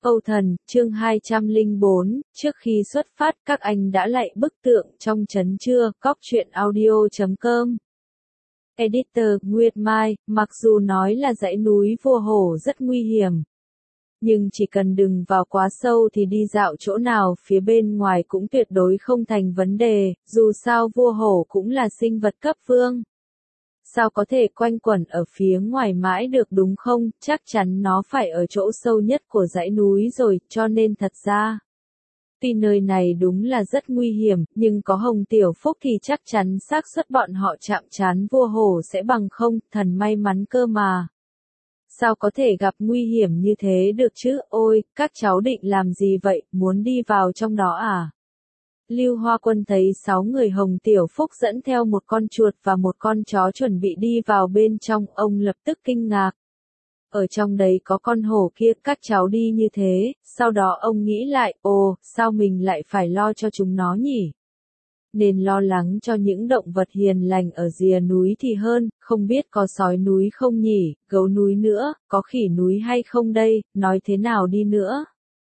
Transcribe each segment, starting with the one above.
Âu Thần, chương 204, trước khi xuất phát các anh đã lạy bức tượng trong trấn chưa, Cóc truyện audio.com. Editor, Nguyệt Mai, mặc dù nói là dãy núi Vua Hổ rất nguy hiểm, nhưng chỉ cần đừng vào quá sâu thì đi dạo chỗ nào phía bên ngoài cũng tuyệt đối không thành vấn đề, dù sao Vua Hổ cũng là sinh vật cấp vương. Sao có thể quanh quẩn ở phía ngoài mãi được đúng không, chắc chắn nó phải ở chỗ sâu nhất của dãy núi rồi, cho nên thật ra, tuy nơi này đúng là rất nguy hiểm, nhưng có Hồng Tiểu Phúc thì chắc chắn xác suất bọn họ chạm trán Vua Hổ sẽ bằng không, thần may mắn cơ mà. Sao có thể gặp nguy hiểm như thế được chứ, ôi, các cháu định làm gì vậy, muốn đi vào trong đó à? Lưu Hoa Quân thấy 6 người Hồng Tiểu Phúc dẫn theo một con chuột và một con chó chuẩn bị đi vào bên trong, ông lập tức kinh ngạc. Ở trong đấy có con hổ kia, các cháu đi như thế, sau đó ông nghĩ lại, ồ, sao mình lại phải lo cho chúng nó nhỉ? Nên lo lắng cho những động vật hiền lành ở rìa núi thì hơn, không biết có sói núi không nhỉ, gấu núi nữa, có khỉ núi hay không đây, nói thế nào đi nữa.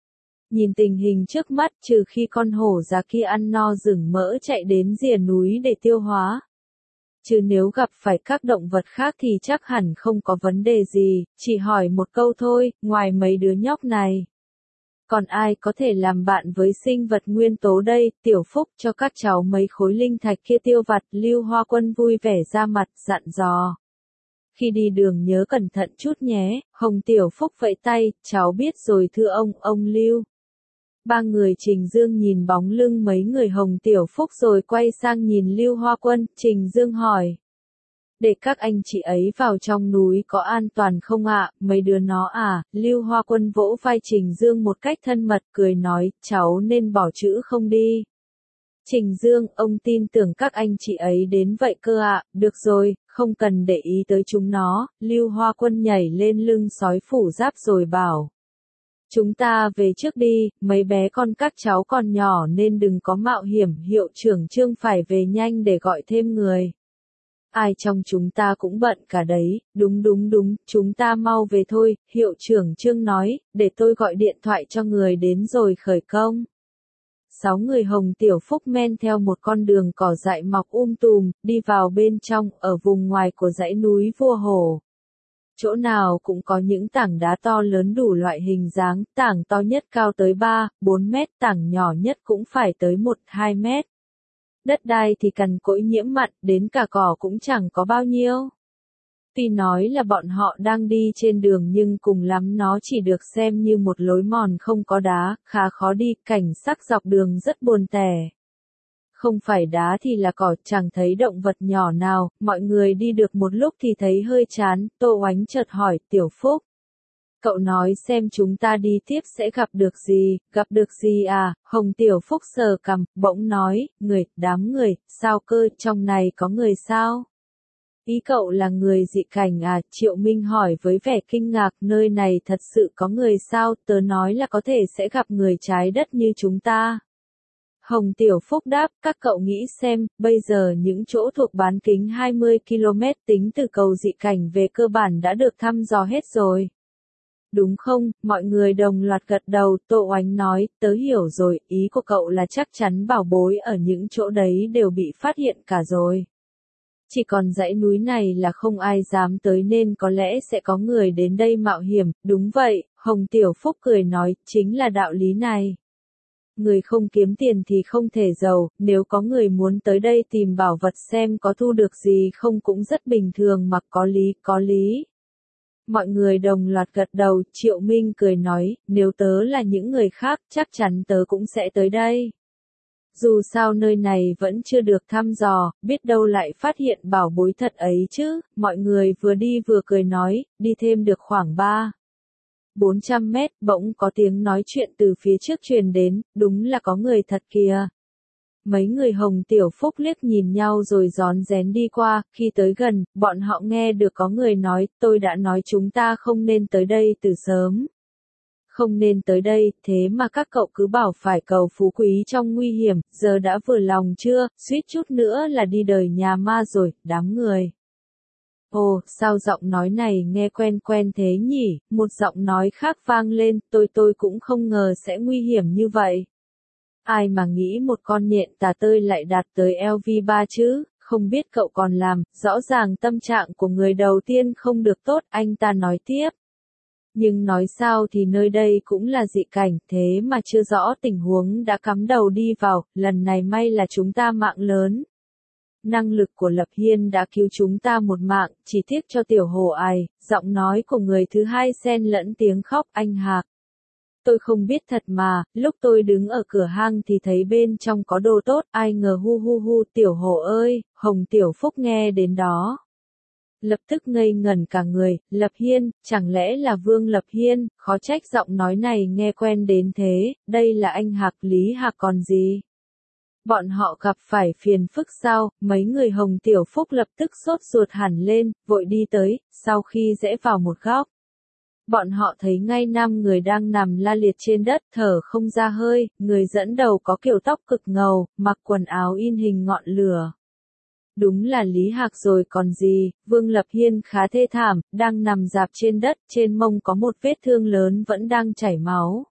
Nhìn tình hình trước mắt, trừ khi con hổ già kia ăn no rừng mỡ chạy đến rìa núi để tiêu hóa. Chứ nếu gặp phải các động vật khác thì chắc hẳn không có vấn đề gì, chỉ hỏi một câu thôi, ngoài mấy đứa nhóc này. Còn ai có thể làm bạn với sinh vật nguyên tố đây, Tiểu Phúc cho các cháu mấy khối linh thạch kia tiêu vặt, Lưu Hoa Quân vui vẻ ra mặt, dặn dò. Khi đi đường nhớ cẩn thận chút nhé, Hồng Tiểu Phúc vẫy tay, cháu biết rồi thưa ông Lưu. Ba người Trình Dương nhìn bóng lưng mấy người Hồng Tiểu Phúc rồi quay sang nhìn Lưu Hoa Quân, Trình Dương hỏi. Để các anh chị ấy vào trong núi có an toàn không ạ, mấy đứa nó à, Lưu Hoa Quân vỗ vai Trình Dương một cách thân mật cười nói, cháu nên bỏ chữ không đi. Trình Dương, ông tin tưởng các anh chị ấy đến vậy cơ ạ, được rồi, không cần để ý tới chúng nó, Lưu Hoa Quân nhảy lên lưng sói phủ giáp rồi bảo. Chúng ta về trước đi, mấy bé con các cháu còn nhỏ nên đừng có mạo hiểm, hiệu trưởng Trương phải về nhanh để gọi thêm người. Ai trong chúng ta cũng bận cả đấy, đúng, chúng ta mau về thôi, hiệu trưởng Trương nói, để tôi gọi điện thoại cho người đến rồi khởi công. 6 người Hồng Tiểu Phúc men theo một con đường cỏ dại mọc tùm, đi vào bên trong, ở vùng ngoài của dãy núi Vua Hổ. Chỗ nào cũng có những tảng đá to lớn đủ loại hình dáng, tảng to nhất cao tới 3-4 mét, tảng nhỏ nhất cũng phải tới 1-2 mét. Đất đai thì cằn cỗi nhiễm mặn, đến cả cỏ cũng chẳng có bao nhiêu. Tuy nói là bọn họ đang đi trên đường nhưng cùng lắm nó chỉ được xem như một lối mòn không có đá, khá khó đi, cảnh sắc dọc đường rất buồn tẻ. Không phải đá thì là cỏ, chẳng thấy động vật nhỏ nào, mọi người đi được một lúc thì thấy hơi chán, Tô Oánh chợt hỏi, Tiểu Phúc. Cậu nói xem chúng ta đi tiếp sẽ gặp được gì à, Hồng Tiểu Phúc sờ cằm, bỗng nói, đám người, sao cơ, trong này có người sao? Ý cậu là người dị cảnh à, Triệu Minh hỏi với vẻ kinh ngạc, nơi này thật sự có người sao, tớ nói là có thể sẽ gặp người trái đất như chúng ta. Hồng Tiểu Phúc đáp, các cậu nghĩ xem, bây giờ những chỗ thuộc bán kính 20 km tính từ cầu dị cảnh về cơ bản đã được thăm dò hết rồi. Đúng không, mọi người đồng loạt gật đầu, Tô Oánh nói, tớ hiểu rồi, ý của cậu là chắc chắn bảo bối ở những chỗ đấy đều bị phát hiện cả rồi. Chỉ còn dãy núi này là không ai dám tới nên có lẽ sẽ có người đến đây mạo hiểm, đúng vậy, Hồng Tiểu Phúc cười nói, chính là đạo lý này. Người không kiếm tiền thì không thể giàu, nếu có người muốn tới đây tìm bảo vật xem có thu được gì không cũng rất bình thường mà có lý. Mọi người đồng loạt gật đầu, Triệu Minh cười nói, nếu tớ là những người khác chắc chắn tớ cũng sẽ tới đây. Dù sao nơi này vẫn chưa được thăm dò, biết đâu lại phát hiện bảo bối thật ấy chứ, mọi người vừa đi vừa cười nói, đi thêm được khoảng 400 mét, bỗng có tiếng nói chuyện từ phía trước truyền đến, đúng là có người thật kìa. Mấy người Hồng Tiểu Phúc liếc nhìn nhau rồi rón rén đi qua, khi tới gần, bọn họ nghe được có người nói, tôi đã nói chúng ta không nên tới đây từ sớm. Không nên tới đây, thế mà các cậu cứ bảo phải cầu phú quý trong nguy hiểm, giờ đã vừa lòng chưa, suýt chút nữa là đi đời nhà ma rồi, đám người. Ồ, sao giọng nói này nghe quen quen thế nhỉ, một giọng nói khác vang lên, tôi cũng không ngờ sẽ nguy hiểm như vậy. Ai mà nghĩ một con nhện tà tơi lại đạt tới LV3 chứ, không biết cậu còn làm, rõ ràng tâm trạng của người đầu tiên không được tốt, anh ta nói tiếp. Nhưng nói sao thì nơi đây cũng là dị cảnh, thế mà chưa rõ tình huống đã cắm đầu đi vào, lần này may là chúng ta mạng lớn. Năng lực của Lập Hiên đã cứu chúng ta một mạng, chỉ tiếc cho tiểu hồ ài, giọng nói của người thứ hai xen lẫn tiếng khóc anh Hạc. Tôi không biết thật mà, lúc tôi đứng ở cửa hang thì thấy bên trong có đồ tốt, ai ngờ hu hu hu tiểu hồ ơi, Hồng Tiểu Phúc nghe đến đó. Lập tức ngây ngẩn cả người, Lập Hiên, chẳng lẽ là Vương Lập Hiên, khó trách giọng nói này nghe quen đến thế, đây là anh Hạc Lý Hạc còn gì. Bọn họ gặp phải phiền phức sao, mấy người Hồng Tiểu Phúc lập tức sốt ruột hẳn lên, vội đi tới, sau khi rẽ vào một góc. Bọn họ thấy ngay 5 người đang nằm la liệt trên đất, thở không ra hơi, người dẫn đầu có kiểu tóc cực ngầu, mặc quần áo in hình ngọn lửa. Đúng là Lý Hạc rồi còn gì, Vương Lập Hiên khá thê thảm, đang nằm rạp trên đất, trên mông có một vết thương lớn vẫn đang chảy máu.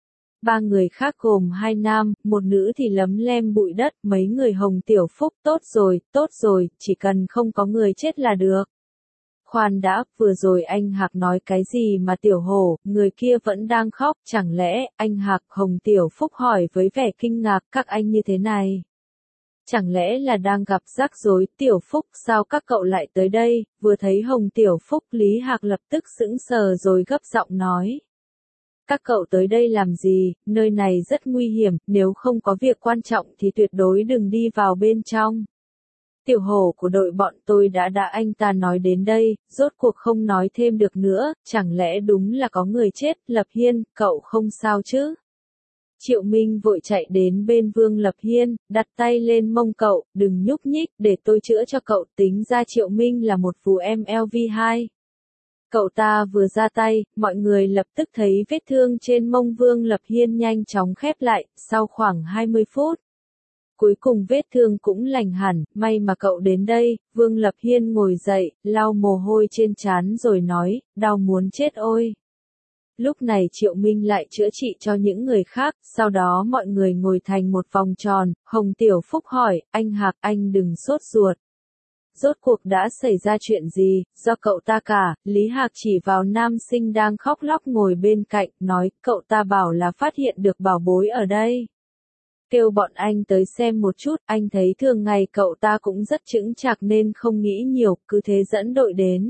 3 người khác gồm 2 nam, 1 nữ thì lấm lem bụi đất, mấy người Hồng Tiểu Phúc, tốt rồi, chỉ cần không có người chết là được. Khoan đã, vừa rồi anh Hạc nói cái gì mà Tiểu Hổ, người kia vẫn đang khóc, chẳng lẽ, anh Hạc, Hồng Tiểu Phúc hỏi với vẻ kinh ngạc, các anh như thế này. Chẳng lẽ là đang gặp rắc rối, Tiểu Phúc, sao các cậu lại tới đây, vừa thấy Hồng Tiểu Phúc, Lý Hạc lập tức sững sờ rồi gấp giọng nói. Các cậu tới đây làm gì, nơi này rất nguy hiểm, nếu không có việc quan trọng thì tuyệt đối đừng đi vào bên trong. Tiểu hổ của đội bọn tôi đã anh ta nói đến đây, rốt cuộc không nói thêm được nữa, chẳng lẽ đúng là có người chết, Lập Hiên, cậu không sao chứ? Triệu Minh vội chạy đến bên Vương Lập Hiên, đặt tay lên mông cậu, đừng nhúc nhích, để tôi chữa cho cậu, tính ra Triệu Minh là một phù em LV2. Cậu ta vừa ra tay, mọi người lập tức thấy vết thương trên mông Vương Lập Hiên nhanh chóng khép lại, sau khoảng 20 phút. Cuối cùng vết thương cũng lành hẳn, may mà cậu đến đây, Vương Lập Hiên ngồi dậy, lau mồ hôi trên trán rồi nói, đau muốn chết ôi. Lúc này Triệu Minh lại chữa trị cho những người khác, sau đó mọi người ngồi thành một vòng tròn, Hồng Tiểu Phúc hỏi, anh Hạc, anh đừng sốt ruột. Rốt cuộc đã xảy ra chuyện gì, do cậu ta cả, Lý Hạc chỉ vào nam sinh đang khóc lóc ngồi bên cạnh, nói, cậu ta bảo là phát hiện được bảo bối ở đây. Kêu bọn anh tới xem một chút, anh thấy thường ngày cậu ta cũng rất chững chạc nên không nghĩ nhiều, cứ thế dẫn đội đến.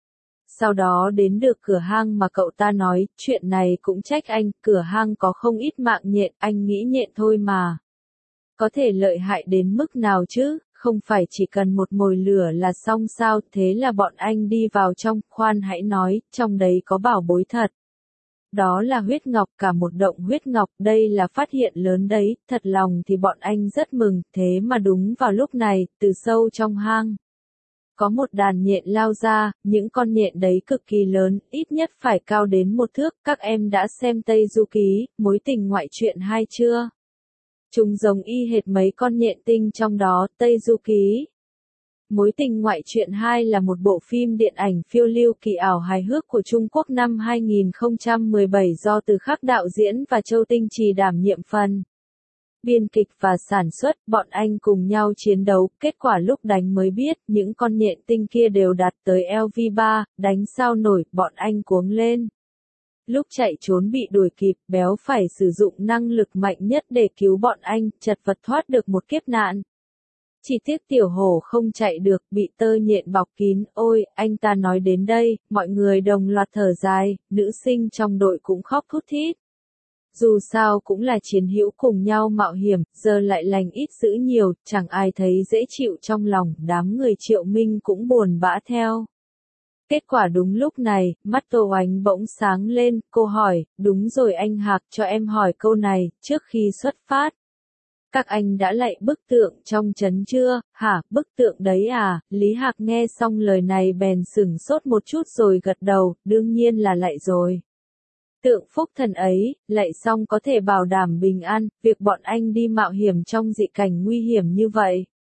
Sau đó đến được cửa hang mà cậu ta nói, chuyện này cũng trách anh, cửa hang có không ít mạng nhện, anh nghĩ nhện thôi mà. Có thể lợi hại đến mức nào chứ, không phải chỉ cần một mồi lửa là xong sao, thế là bọn anh đi vào trong, khoan hãy nói, trong đấy có bảo bối thật. Đó là huyết ngọc, cả một động huyết ngọc, đây là phát hiện lớn đấy, thật lòng thì bọn anh rất mừng, thế mà đúng vào lúc này, từ sâu trong hang. Có một đàn nhện lao ra, những con nhện đấy cực kỳ lớn, ít nhất phải cao đến 1 thước, các em đã xem Tây Du Ký, mối tình ngoại truyện 2 chưa? Chúng giống y hệt mấy con nhện tinh trong đó, Tây Du Ký. Mối tình ngoại truyện 2 là một bộ phim điện ảnh phiêu lưu kỳ ảo hài hước của Trung Quốc năm 2017 do Từ Khắc đạo diễn và Châu Tinh Trì đảm nhiệm phần biên kịch và sản xuất, bọn anh cùng nhau chiến đấu, kết quả lúc đánh mới biết, những con nhện tinh kia đều đạt tới LV3, đánh sao nổi, bọn anh cuống lên. Lúc chạy trốn bị đuổi kịp, béo phải sử dụng năng lực mạnh nhất để cứu bọn anh, chật vật thoát được một kiếp nạn. Chỉ tiếc tiểu hổ không chạy được, bị tơ nhện bọc kín, ôi, anh ta nói đến đây, mọi người đồng loạt thở dài, nữ sinh trong đội cũng khóc thút thít. Dù sao cũng là chiến hữu cùng nhau mạo hiểm, giờ lại lành ít dữ nhiều, chẳng ai thấy dễ chịu trong lòng, đám người Triệu Minh cũng buồn bã theo. Kết quả đúng lúc này, mắt Tô Oánh bỗng sáng lên, cô hỏi, đúng rồi anh Hạc, cho em hỏi câu này, trước khi xuất phát. Các anh đã lạy bức tượng trong trấn chưa, hả, bức tượng đấy à, Lý Hạc nghe xong lời này bèn sửng sốt một chút rồi gật đầu, đương nhiên là lạy rồi. Tượng phúc thần ấy, lạy xong có thể bảo đảm bình an, việc bọn anh đi mạo hiểm trong dị cảnh nguy hiểm như vậy.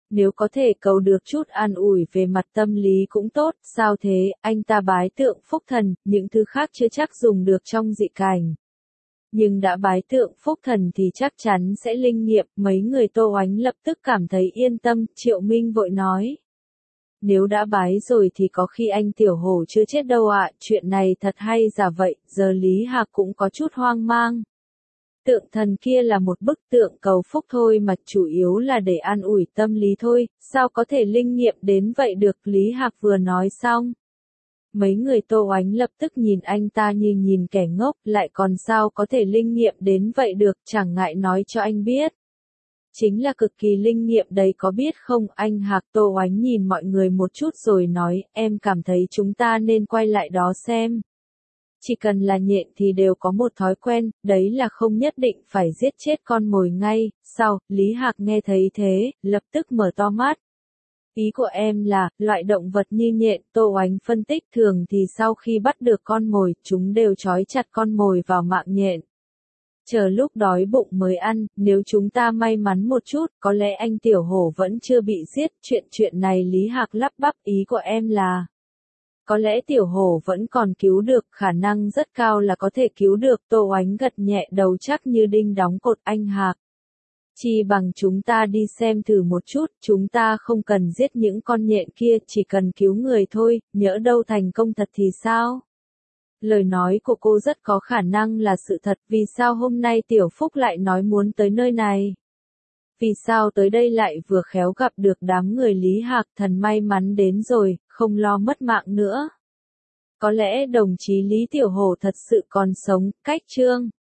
Nếu có thể cầu được chút an ủi về mặt tâm lý cũng tốt, sao thế, anh ta bái tượng phúc thần, những thứ khác chưa chắc dùng được trong dị cảnh. Nhưng đã bái tượng phúc thần thì chắc chắn sẽ linh nghiệm, mấy người Tô Oánh lập tức cảm thấy yên tâm, Triệu Minh vội nói. Nếu đã bái rồi thì có khi anh Tiểu Hổ chưa chết đâu ạ, chuyện này thật hay giả vậy, giờ Lý Hạc cũng có chút hoang mang. Tượng thần kia là một bức tượng cầu phúc thôi mà chủ yếu là để an ủi tâm lý thôi, sao có thể linh nghiệm đến vậy được, Lý Hạc vừa nói xong. Mấy người Tô Oánh lập tức nhìn anh ta như nhìn kẻ ngốc, lại còn sao có thể linh nghiệm đến vậy được, chẳng ngại nói cho anh biết. Chính là cực kỳ linh nghiệm đấy có biết không, anh Hạc. Tô Oánh nhìn mọi người một chút rồi nói, em cảm thấy chúng ta nên quay lại đó xem. Chỉ cần là nhện thì đều có một thói quen, đấy là không nhất định phải giết chết con mồi ngay. Sau, Lý Hạc nghe thấy thế, lập tức mở to mắt. Ý của em là, loại động vật như nhện, Tô Oánh phân tích, thường thì sau khi bắt được con mồi, chúng đều trói chặt con mồi vào mạng nhện. Chờ lúc đói bụng mới ăn, nếu chúng ta may mắn một chút, có lẽ anh Tiểu Hổ vẫn chưa bị giết, chuyện này Lý Hạc lắp bắp, ý của em là. Có lẽ Tiểu Hổ vẫn còn cứu được, khả năng rất cao là có thể cứu được, Tô Oánh gật nhẹ đầu chắc như đinh đóng cột, anh Hạc. Chi bằng chúng ta đi xem thử một chút, chúng ta không cần giết những con nhện kia, chỉ cần cứu người thôi, nhỡ đâu thành công thật thì sao? Lời nói của cô rất có khả năng là sự thật, vì sao hôm nay Tiểu Phúc lại nói muốn tới nơi này? Vì sao tới đây lại vừa khéo gặp được đám người Lý Hạc, thần may mắn đến rồi, không lo mất mạng nữa. Có lẽ đồng chí Lý Tiểu Hổ thật sự còn sống, cách chương.